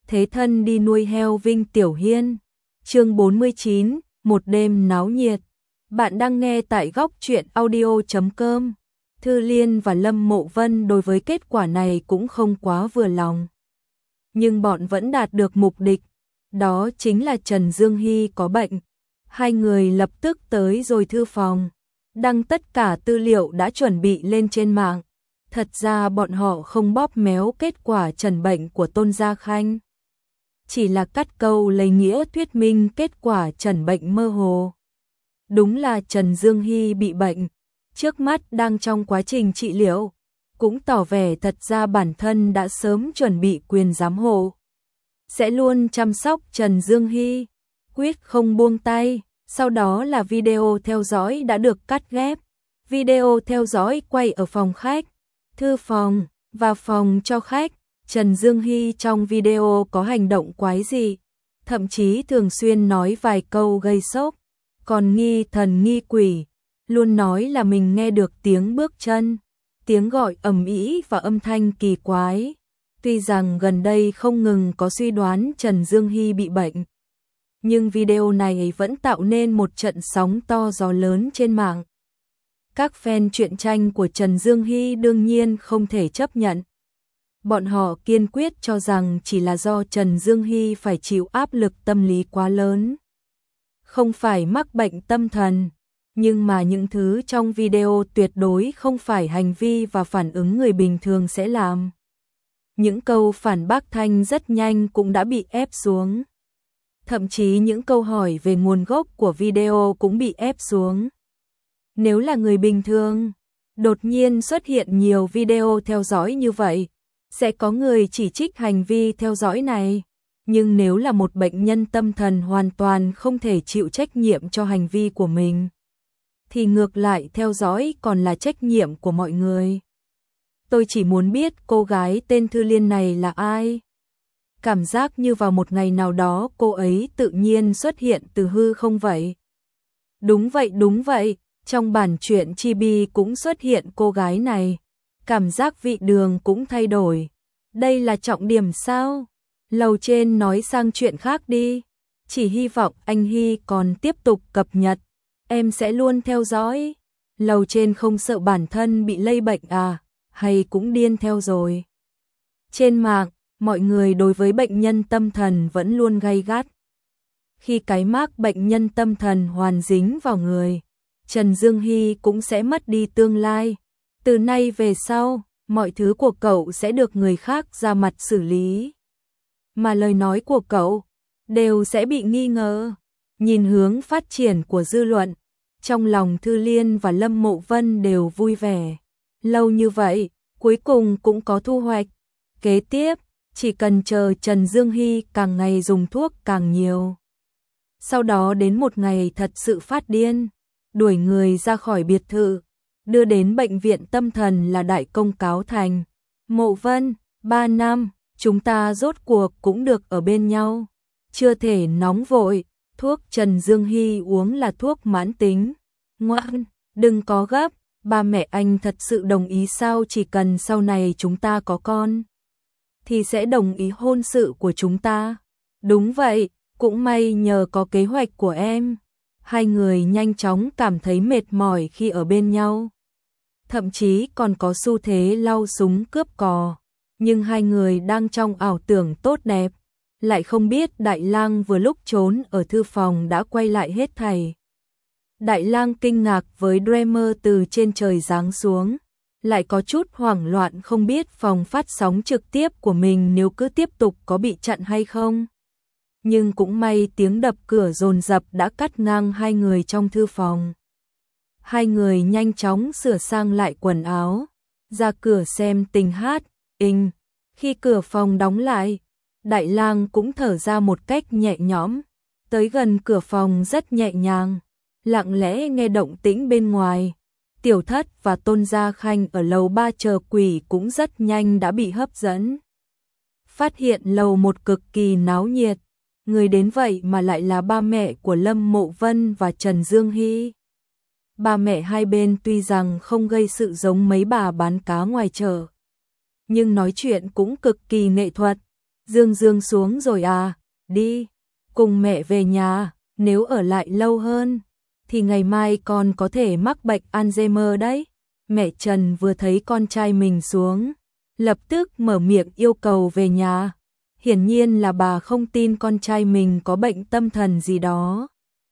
thế thân đi nuôi heo Vinh Tiểu Hiên. Chương 49, một đêm náo nhiệt. Bạn đang nghe tại góc truyện audio.com. Thư Liên và Lâm Mộ Vân đối với kết quả này cũng không quá vừa lòng. Nhưng bọn vẫn đạt được mục đích, đó chính là Trần Dương Hy có bệnh. Hai người lập tức tới rồi thư phòng, đăng tất cả tư liệu đã chuẩn bị lên trên mạng. Thật ra bọn họ không bóp méo kết quả trần bệnh của Tôn Gia Khanh, chỉ là cắt câu lấy nghĩa thuyết minh kết quả trần bệnh mơ hồ. Đúng là Trần Dương Hy bị bệnh, trước mắt đang trong quá trình trị liệu, cũng tỏ vẻ thật ra bản thân đã sớm chuẩn bị quyền giám hộ, sẽ luôn chăm sóc Trần Dương Hy, quyết không buông tay. Sau đó là video theo dõi đã được cắt ghép. Video theo dõi quay ở phòng khách, thư phòng và phòng cho khách. Trần Dương Hy trong video có hành động quái dị, thậm chí thường xuyên nói vài câu gây sốc, còn nghi thần nghi quỷ, luôn nói là mình nghe được tiếng bước chân, tiếng gọi ầm ĩ và âm thanh kỳ quái. Tuy rằng gần đây không ngừng có suy đoán Trần Dương Hy bị bệnh, nhưng video này vẫn tạo nên một trận sóng to gió lớn trên mạng. Các fan truyện tranh của Trần Dương Hy đương nhiên không thể chấp nhận. Bọn họ kiên quyết cho rằng chỉ là do Trần Dương Hy phải chịu áp lực tâm lý quá lớn, không phải mắc bệnh tâm thần, nhưng mà những thứ trong video tuyệt đối không phải hành vi và phản ứng người bình thường sẽ làm. Những câu phản bác thanh rất nhanh cũng đã bị ép xuống. Thậm chí những câu hỏi về nguồn gốc của video cũng bị ép xuống. Nếu là người bình thường, đột nhiên xuất hiện nhiều video theo dõi như vậy, sẽ có người chỉ trích hành vi theo dõi này. Nhưng nếu là một bệnh nhân tâm thần hoàn toàn không thể chịu trách nhiệm cho hành vi của mình, thì ngược lại theo dõi còn là trách nhiệm của mọi người. Tôi chỉ muốn biết cô gái tên Thư Liên này là ai. Cảm giác như vào một ngày nào đó cô ấy tự nhiên xuất hiện từ hư không vậy. Đúng vậy, trong bản truyện Chibi cũng xuất hiện cô gái này. Cảm giác vị đường cũng thay đổi. Đây là trọng điểm sao? Lầu trên nói sang chuyện khác đi. Chỉ hy vọng anh Hy còn tiếp tục cập nhật. Em sẽ luôn theo dõi. Lầu trên không sợ bản thân bị lây bệnh à? Hay cũng điên theo rồi? Trên mạng, mọi người đối với bệnh nhân tâm thần vẫn luôn gay gắt. Khi cái mác bệnh nhân tâm thần hoàn dính vào người, Trần Dương Hy cũng sẽ mất đi tương lai. Từ nay về sau, mọi thứ của cậu sẽ được người khác ra mặt xử lý. Mà lời nói của cậu đều sẽ bị nghi ngờ. Nhìn hướng phát triển của dư luận, trong lòng Thư Liên và Lâm Mộ Vân đều vui vẻ. Lâu như vậy, cuối cùng cũng có thu hoạch. Kế tiếp, chỉ cần chờ Trần Dương Hy càng ngày dùng thuốc càng nhiều. Sau đó đến một ngày thật sự phát điên, đuổi người ra khỏi biệt thự, đưa đến bệnh viện tâm thần là đại công cáo thành. Mộ Vân, 3 năm, chúng ta rốt cuộc cũng được ở bên nhau. Chưa thể nóng vội, thuốc Trần Dương Hy uống là thuốc mãn tính. Ngoan, đừng có gấp, ba mẹ anh thật sự đồng ý sao? Chỉ cần sau này chúng ta có con thì sẽ đồng ý hôn sự của chúng ta. Đúng vậy, cũng may nhờ có kế hoạch của em. Hai người nhanh chóng cảm thấy mệt mỏi khi ở bên nhau. Thậm chí còn có xu thế lau súng cướp cò. Nhưng hai người đang trong ảo tưởng tốt đẹp. Lại không biết Đại Lang vừa lúc trốn ở thư phòng đã quay lại hết thảy. Đại Lang kinh ngạc với Dreamer từ trên trời giáng xuống. Lại có chút hoảng loạn không biết phòng phát sóng trực tiếp của mình nếu cứ tiếp tục có bị chặn hay không. Nhưng cũng may tiếng đập cửa dồn dập đã cắt ngang hai người trong thư phòng. Hai người nhanh chóng sửa sang lại quần áo, ra cửa xem tình hát. Khi cửa phòng đóng lại, Đại Lang cũng thở ra một cách nhẹ nhõm, tới gần cửa phòng rất nhẹ nhàng, lặng lẽ nghe động tĩnh bên ngoài. Tiểu Thất và Tôn Gia Khanh ở lầu 3 chờ quỷ cũng rất nhanh đã bị hấp dẫn. Phát hiện lầu 1 cực kỳ náo nhiệt, người đến vậy mà lại là ba mẹ của Lâm Mộ Vân và Trần Dương Hy. Ba mẹ hai bên tuy rằng không gây sự giống mấy bà bán cá ngoài chợ, nhưng nói chuyện cũng cực kỳ nghệ thuật. Dương Dương xuống rồi à, đi, cùng mẹ về nhà, nếu ở lại lâu hơn, thì ngày mai con có thể mắc bệnh Alzheimer đấy. Mẹ Trần vừa thấy con trai mình xuống, lập tức mở miệng yêu cầu về nhà. Hiển nhiên là bà không tin con trai mình có bệnh tâm thần gì đó.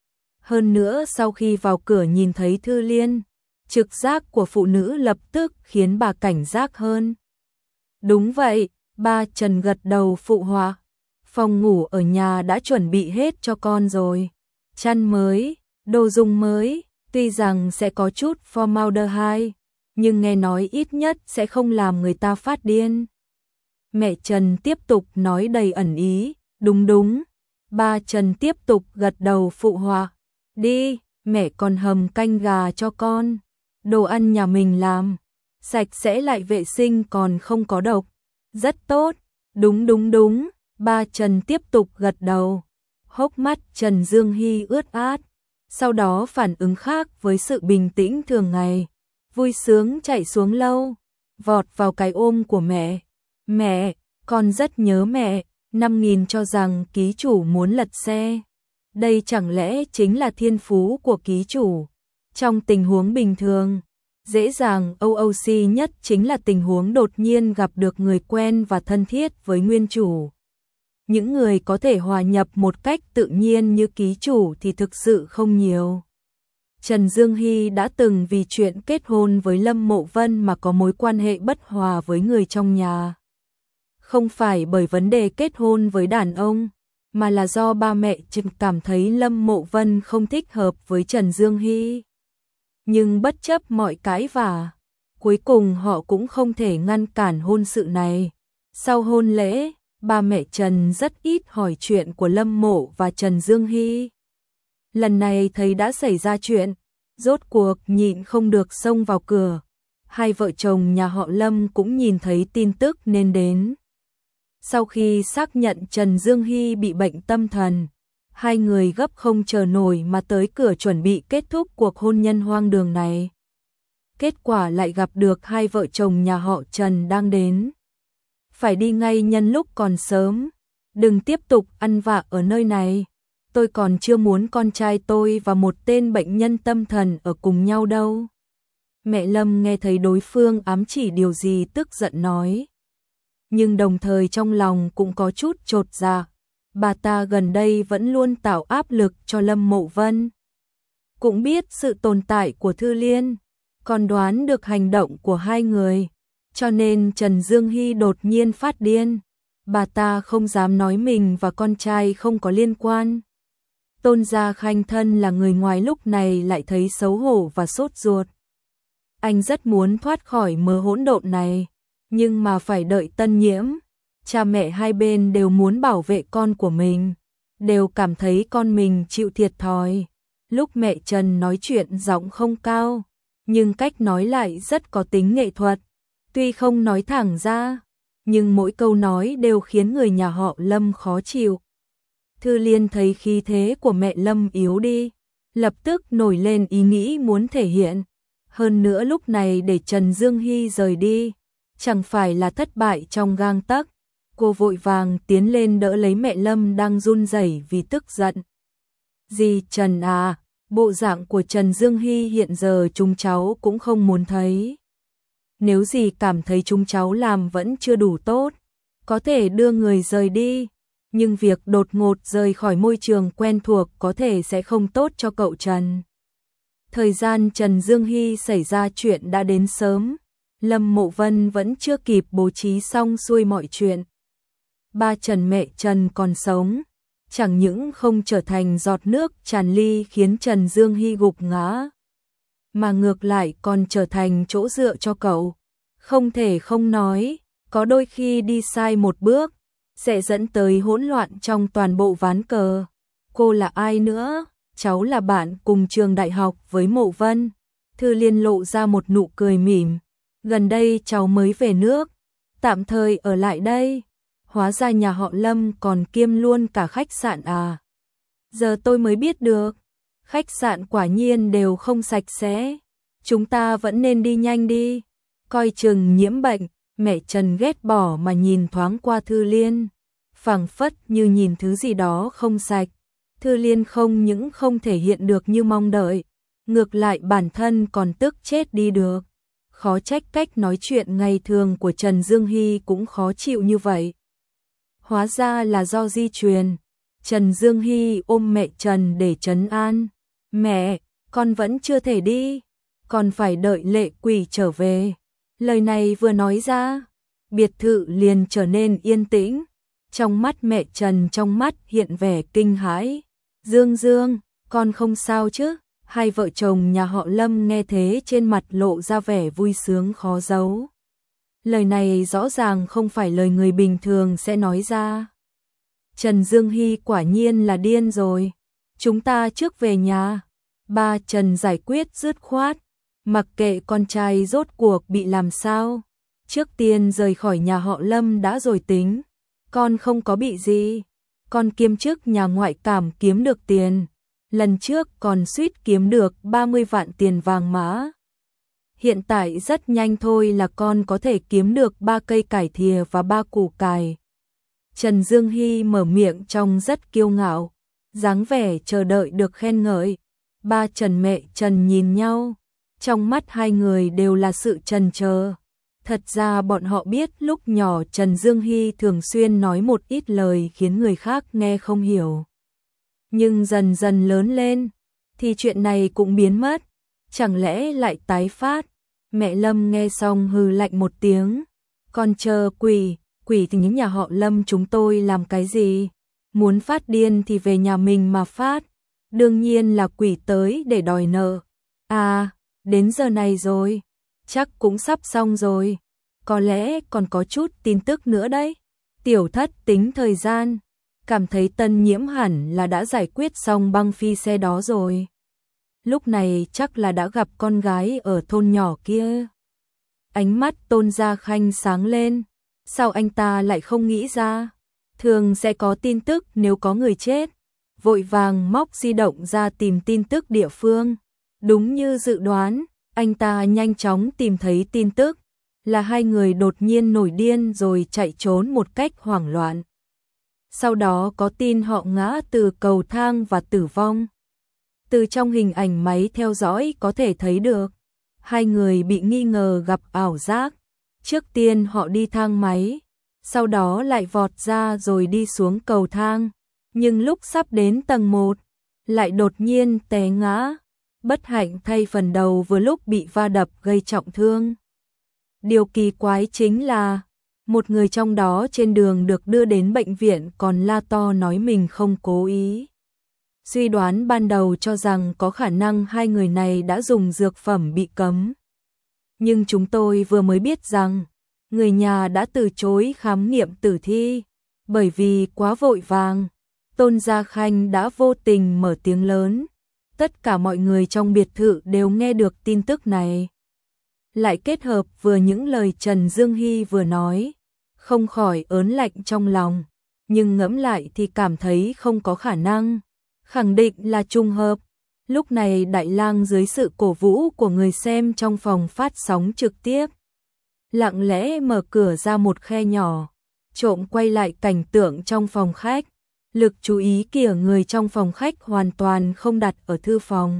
Hơn nữa sau khi vào cửa nhìn thấy Thư Liên, trực giác của phụ nữ lập tức khiến bà cảnh giác hơn. Đúng vậy, ba Trần gật đầu phụ họa. Phòng ngủ ở nhà đã chuẩn bị hết cho con rồi. Chăn mới, đồ dùng mới, tuy rằng sẽ có chút formaldehyde, nhưng nghe nói ít nhất sẽ không làm người ta phát điên. Mẹ Trần tiếp tục nói đầy ẩn ý, đúng đúng. Ba Trần tiếp tục gật đầu phụ họa. Đi, mẹ còn hầm canh gà cho con. Đồ ăn nhà mình làm, sạch sẽ lại vệ sinh còn không có độc. Rất tốt, đúng đúng đúng. Ba Trần tiếp tục gật đầu. Hốc mắt Trần Dương Hy ướt át. Sau đó phản ứng khác với sự bình tĩnh thường ngày. Vui sướng chạy xuống lâu, vọt vào cái ôm của mẹ. Mẹ, con rất nhớ mẹ. 5.000 cho rằng ký chủ muốn lật xe. Đây chẳng lẽ chính là thiên phú của ký chủ. Trong tình huống bình thường, dễ dàng OOC nhất chính là tình huống đột nhiên gặp được người quen và thân thiết với nguyên chủ. Những người có thể hòa nhập một cách tự nhiên như ký chủ thì thực sự không nhiều. Trần Dương Hy đã từng vì chuyện kết hôn với Lâm Mộ Vân mà có mối quan hệ bất hòa với người trong nhà. Không phải bởi vấn đề kết hôn với đàn ông, mà là do ba mẹ Trần cảm thấy Lâm Mộ Vân không thích hợp với Trần Dương Hy. Nhưng bất chấp mọi cãi vã, cuối cùng họ cũng không thể ngăn cản hôn sự này. Sau hôn lễ, ba mẹ Trần rất ít hỏi chuyện của Lâm Mộ và Trần Dương Hy. Lần này thấy đã xảy ra chuyện, rốt cuộc nhịn không được xông vào cửa. Hai vợ chồng nhà họ Lâm cũng nhìn thấy tin tức nên đến. Sau khi xác nhận Trần Dương Hy bị bệnh tâm thần, hai người gấp không chờ nổi mà tới cửa chuẩn bị kết thúc cuộc hôn nhân hoang đường này. Kết quả lại gặp được hai vợ chồng nhà họ Trần đang đến. Phải đi ngay nhân lúc còn sớm, đừng tiếp tục ăn vạ ở nơi này. Tôi còn chưa muốn con trai tôi và một tên bệnh nhân tâm thần ở cùng nhau đâu. Mẹ Lâm nghe thấy đối phương ám chỉ điều gì tức giận nói. Nhưng đồng thời trong lòng cũng có chút chột dạ. Bà ta gần đây vẫn luôn tạo áp lực cho Lâm Mộ Vân. Cũng biết sự tồn tại của Thư Liên, còn đoán được hành động của hai người. Cho nên Trần Dương Hy đột nhiên phát điên. Bà ta không dám nói mình và con trai không có liên quan. Tôn Gia Khanh thân là người ngoài lúc này lại thấy xấu hổ và sốt ruột. Anh rất muốn thoát khỏi mớ hỗn độn này, nhưng mà phải đợi Tân Nhiễm. Cha mẹ hai bên đều muốn bảo vệ con của mình, đều cảm thấy con mình chịu thiệt thòi. Lúc mẹ Trần nói chuyện giọng không cao, nhưng cách nói lại rất có tính nghệ thuật. Tuy không nói thẳng ra, nhưng mỗi câu nói đều khiến người nhà họ Lâm khó chịu. Thư Liên thấy khí thế của mẹ Lâm yếu đi, lập tức nổi lên ý nghĩ muốn thể hiện. Hơn nữa lúc này để Trần Dương Hy rời đi, chẳng phải là thất bại trong gang tấc. Cô vội vàng tiến lên đỡ lấy mẹ Lâm đang run rẩy vì tức giận. Dì Trần à, bộ dạng của Trần Dương Hy hiện giờ chúng cháu cũng không muốn thấy. Nếu dì cảm thấy chúng cháu làm vẫn chưa đủ tốt, có thể đưa người rời đi. Nhưng việc đột ngột rời khỏi môi trường quen thuộc có thể sẽ không tốt cho cậu Trần. Thời gian Trần Dương Hy xảy ra chuyện đã đến sớm. Lâm Mộ Vân vẫn chưa kịp bố trí xong xuôi mọi chuyện. Ba Trần mẹ Trần còn sống, chẳng những không trở thành giọt nước tràn ly khiến Trần Dương Hy gục ngã, mà ngược lại còn trở thành chỗ dựa cho cậu. Không thể không nói, có đôi khi đi sai một bước, sẽ dẫn tới hỗn loạn trong toàn bộ ván cờ. Cô là ai nữa? Cháu là bạn cùng trường đại học với Mộ Vân. Thư Liên lộ ra một nụ cười mỉm. Gần đây cháu mới về nước, tạm thời ở lại đây. Hóa ra nhà họ Lâm còn kiêm luôn cả khách sạn à? Giờ tôi mới biết được, khách sạn quả nhiên đều không sạch sẽ. Chúng ta vẫn nên đi nhanh đi, coi chừng nhiễm bệnh. Mẹ Trần ghét bỏ mà nhìn thoáng qua Thư Liên. phảng phất như nhìn thứ gì đó không sạch. Thư Liên không những không thể hiện được như mong đợi, ngược lại bản thân còn tức chết đi được. Khó trách cách nói chuyện ngày thường của Trần Dương Hy cũng khó chịu như vậy. Hóa ra là do di truyền. Trần Dương Hy ôm mẹ Trần để trấn an. Mẹ, con vẫn chưa thể đi, còn phải đợi Lệ Quỷ trở về. Lời này vừa nói ra, biệt thự liền trở nên yên tĩnh. Trong mắt mẹ Trần trong mắt hiện vẻ kinh hãi. Dương Dương, con không sao chứ? Hai vợ chồng nhà họ Lâm nghe thế trên mặt lộ ra vẻ vui sướng khó giấu. Lời này rõ ràng không phải lời người bình thường sẽ nói ra. Trần Dương Hy quả nhiên là điên rồi. Chúng ta trước về nhà. Ba Trần giải quyết dứt khoát. Mặc kệ con trai rốt cuộc bị làm sao. Trước tiên rời khỏi nhà họ Lâm đã rồi tính. Con không có bị gì. Con kiêm chức nhà ngoại cảm kiếm được tiền. Lần trước còn suýt kiếm được 30 vạn tiền vàng mã. Hiện tại rất nhanh thôi là con có thể kiếm được 3 cây cải thìa và 3 củ cải. Trần Dương Hy mở miệng trông rất kiêu ngạo, dáng vẻ chờ đợi được khen ngợi. Ba Trần mẹ Trần nhìn nhau, trong mắt hai người đều là sự trần chờ. Thật ra bọn họ biết lúc nhỏ Trần Dương Hy thường xuyên nói một ít lời khiến người khác nghe không hiểu. Nhưng dần dần lớn lên, thì chuyện này cũng biến mất. Chẳng lẽ lại tái phát? Mẹ Lâm nghe xong hừ lạnh một tiếng. Con chờ quỷ thì những nhà họ Lâm chúng tôi làm cái gì? Muốn phát điên thì về nhà mình mà phát. Đương nhiên là quỷ tới để đòi nợ. À, đến giờ này rồi. Chắc cũng sắp xong rồi. Có lẽ còn có chút tin tức nữa đấy. Tiểu Thất tính thời gian. Cảm thấy Tân Nhiễm hẳn là đã giải quyết xong băng phi xe đó rồi. Lúc này chắc là đã gặp con gái ở thôn nhỏ kia. Ánh mắt Tôn Gia Khanh sáng lên. Sao anh ta lại không nghĩ ra? Thường sẽ có tin tức nếu có người chết. Vội vàng móc di động ra tìm tin tức địa phương. Đúng như dự đoán, anh ta nhanh chóng tìm thấy tin tức. Là hai người đột nhiên nổi điên rồi chạy trốn một cách hoảng loạn. Sau đó có tin họ ngã từ cầu thang và tử vong. Từ trong hình ảnh máy theo dõi có thể thấy được, hai người bị nghi ngờ gặp ảo giác. Trước tiên họ đi thang máy, sau đó lại vọt ra rồi đi xuống cầu thang. Nhưng lúc sắp đến tầng 1, lại đột nhiên té ngã. Bất hạnh thay phần đầu vừa lúc bị va đập gây trọng thương. Điều kỳ quái chính là, một người trong đó trên đường được đưa đến bệnh viện còn la to nói mình không cố ý. Suy đoán ban đầu cho rằng có khả năng hai người này đã dùng dược phẩm bị cấm. Nhưng chúng tôi vừa mới biết rằng, người nhà đã từ chối khám nghiệm tử thi, bởi vì quá vội vàng. Tôn Gia Khanh đã vô tình mở tiếng lớn. Tất cả mọi người trong biệt thự đều nghe được tin tức này. Lại kết hợp vừa những lời Trần Dương Hy vừa nói, không khỏi ớn lạnh trong lòng, nhưng ngẫm lại thì cảm thấy không có khả năng, khẳng định là trùng hợp. Lúc này Đại Lang dưới sự cổ vũ của người xem trong phòng phát sóng trực tiếp, lặng lẽ mở cửa ra một khe nhỏ, trộm quay lại cảnh tượng trong phòng khách. Lực chú ý của người trong phòng khách hoàn toàn không đặt ở thư phòng.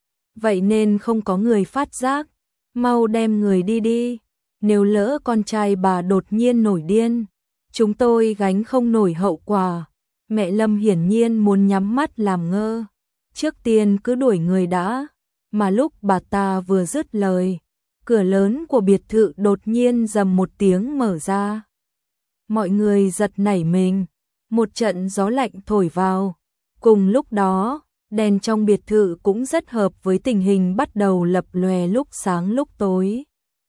Vậy nên không có người phát giác, mau đem người đi đi. Nếu lỡ con trai bà đột nhiên nổi điên, chúng tôi gánh không nổi hậu quả. Mẹ Lâm hiển nhiên muốn nhắm mắt làm ngơ. Trước tiên cứ đuổi người đã. Mà lúc bà ta vừa dứt lời, cửa lớn của biệt thự đột nhiên rầm một tiếng mở ra. Mọi người giật nảy mình. Một trận gió lạnh thổi vào. Cùng lúc đó, đèn trong biệt thự cũng rất hợp với tình hình bắt đầu lập lòe lúc sáng lúc tối.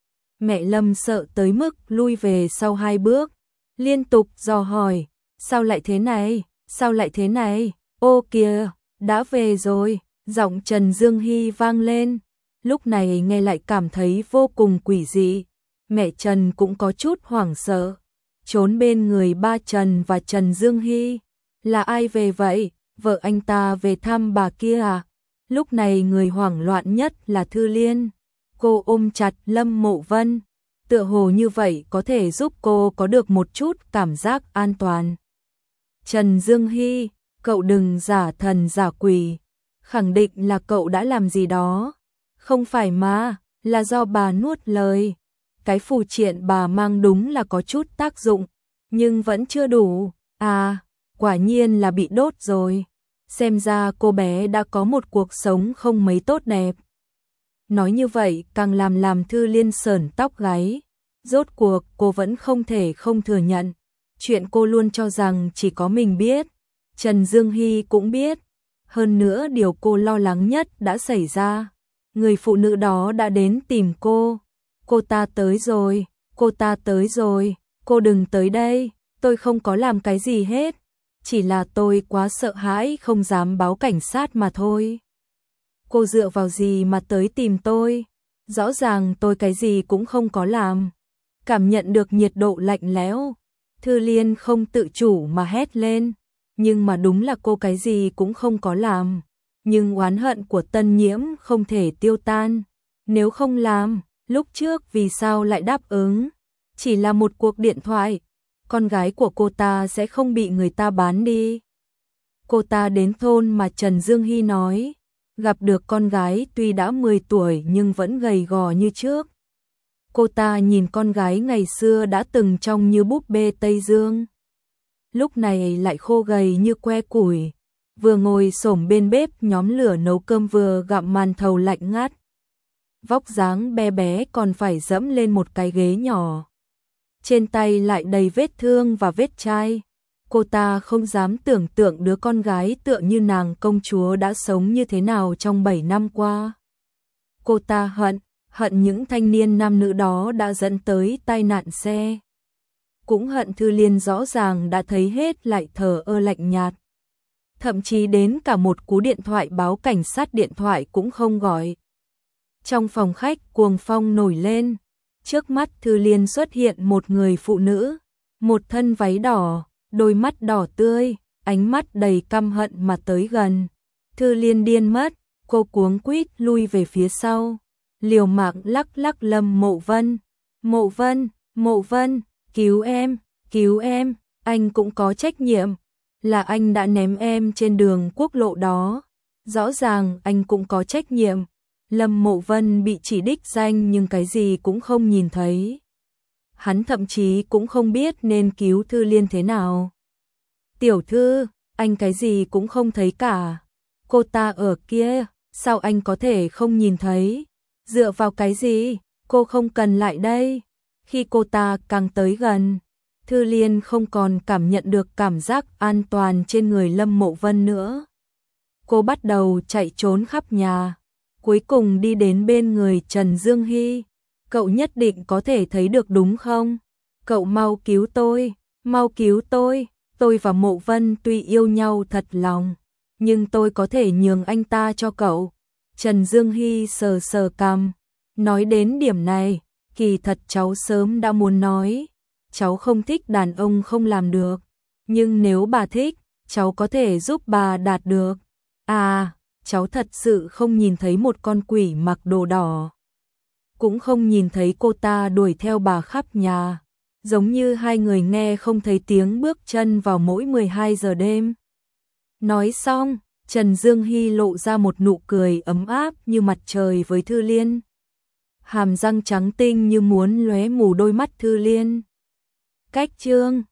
Mẹ Lâm sợ tới mức lui về sau 2 bước, liên tục dò hỏi, sao lại thế này, sao lại thế này, ô kìa, đã về rồi, giọng Trần Dương Hy vang lên. Lúc này nghe lại cảm thấy vô cùng quỷ dị, mẹ Trần cũng có chút hoảng sợ. Trốn bên người ba Trần và Trần Dương Hy. Là ai về vậy? Vợ anh ta về thăm bà kia à? Lúc này người hoảng loạn nhất là Thư Liên. Cô ôm chặt Lâm Mộ Vân. Tựa hồ như vậy có thể giúp cô có được một chút cảm giác an toàn. Trần Dương Hy, cậu đừng giả thần giả quỷ, khẳng định là cậu đã làm gì đó. Không phải mà, là do bà nuốt lời. Cái phù triện bà mang đúng là có chút tác dụng, nhưng vẫn chưa đủ. À, quả nhiên là bị đốt rồi. Xem ra cô bé đã có một cuộc sống không mấy tốt đẹp. Nói như vậy càng làm Thư Liên sởn tóc gáy. Rốt cuộc cô vẫn không thể không thừa nhận. Chuyện cô luôn cho rằng chỉ có mình biết. Trần Dương Hy cũng biết. Hơn nữa điều cô lo lắng nhất đã xảy ra. Người phụ nữ đó đã đến tìm cô. Cô ta tới rồi, cô ta tới rồi, cô đừng tới đây, tôi không có làm cái gì hết. Chỉ là tôi quá sợ hãi không dám báo cảnh sát mà thôi. Cô dựa vào gì mà tới tìm tôi? Rõ ràng tôi cái gì cũng không có làm. Cảm nhận được nhiệt độ lạnh lẽo, Thư Liên không tự chủ mà hét lên. Nhưng mà đúng là cô cái gì cũng không có làm. Nhưng oán hận của Tân Nhiễm không thể tiêu tan. Nếu không làm, lúc trước vì sao lại đáp ứng? Chỉ là một cuộc điện thoại. Con gái của cô ta sẽ không bị người ta bán đi. Cô ta đến thôn mà Trần Dương Hy nói. Gặp được con gái tuy đã 10 tuổi nhưng vẫn gầy gò như trước. Cô ta nhìn con gái ngày xưa đã từng trông như búp bê Tây Dương. Lúc này lại khô gầy như que củi. Vừa ngồi xổm bên bếp nhóm lửa nấu cơm vừa gặm màn thầu lạnh ngắt. Vóc dáng bé bé còn phải dẫm lên một cái ghế nhỏ. Trên tay lại đầy vết thương và vết chai. Cô ta không dám tưởng tượng đứa con gái tựa như nàng công chúa đã sống như thế nào trong 7 năm qua. Cô ta hận những thanh niên nam nữ đó đã dẫn tới tai nạn xe. Cũng hận Thư Liên rõ ràng đã thấy hết lại thờ ơ lạnh nhạt. Thậm chí đến cả một cú điện thoại báo cảnh sát điện thoại cũng không gọi. Trong phòng khách cuồng phong nổi lên. Trước mắt Thư Liên xuất hiện một người phụ nữ. Một thân váy đỏ, đôi mắt đỏ tươi, ánh mắt đầy căm hận mà tới gần. Thư Liên điên mất, cô cuống quýt lui về phía sau. Liều mạng lắc Lâm Mộ Vân. Mộ Vân, cứu em, anh cũng có trách nhiệm. Là anh đã ném em trên đường quốc lộ đó. Rõ ràng anh cũng có trách nhiệm. Lâm Mộ Vân bị chỉ đích danh nhưng cái gì cũng không nhìn thấy. Hắn thậm chí cũng không biết nên cứu Thư Liên thế nào. Tiểu thư, anh cái gì cũng không thấy cả. Cô ta ở kia, sao anh có thể không nhìn thấy? Dựa vào cái gì? Cô không cần lại đây. Khi cô ta càng tới gần, Thư Liên không còn cảm nhận được cảm giác an toàn trên người Lâm Mộ Vân nữa. Cô bắt đầu chạy trốn khắp nhà, cuối cùng đi đến bên người Trần Dương Hy. Cậu nhất định có thể thấy được đúng không? Cậu mau cứu tôi, tôi và Mộ Vân tuy yêu nhau thật lòng, nhưng tôi có thể nhường anh ta cho cậu. Trần Dương Hy sờ cằm, nói đến điểm này, kỳ thật cháu sớm đã muốn nói, cháu không thích đàn ông không làm được, nhưng nếu bà thích, cháu có thể giúp bà đạt được. À, cháu thật sự không nhìn thấy một con quỷ mặc đồ đỏ. Cũng không nhìn thấy cô ta đuổi theo bà khắp nhà, giống như hai người nghe không thấy tiếng bước chân vào mỗi 12 giờ đêm. Nói xong, Trần Dương Hy lộ ra một nụ cười ấm áp như mặt trời với Thư Liên. Hàm răng trắng tinh như muốn lóe mù đôi mắt Thư Liên. Cách chương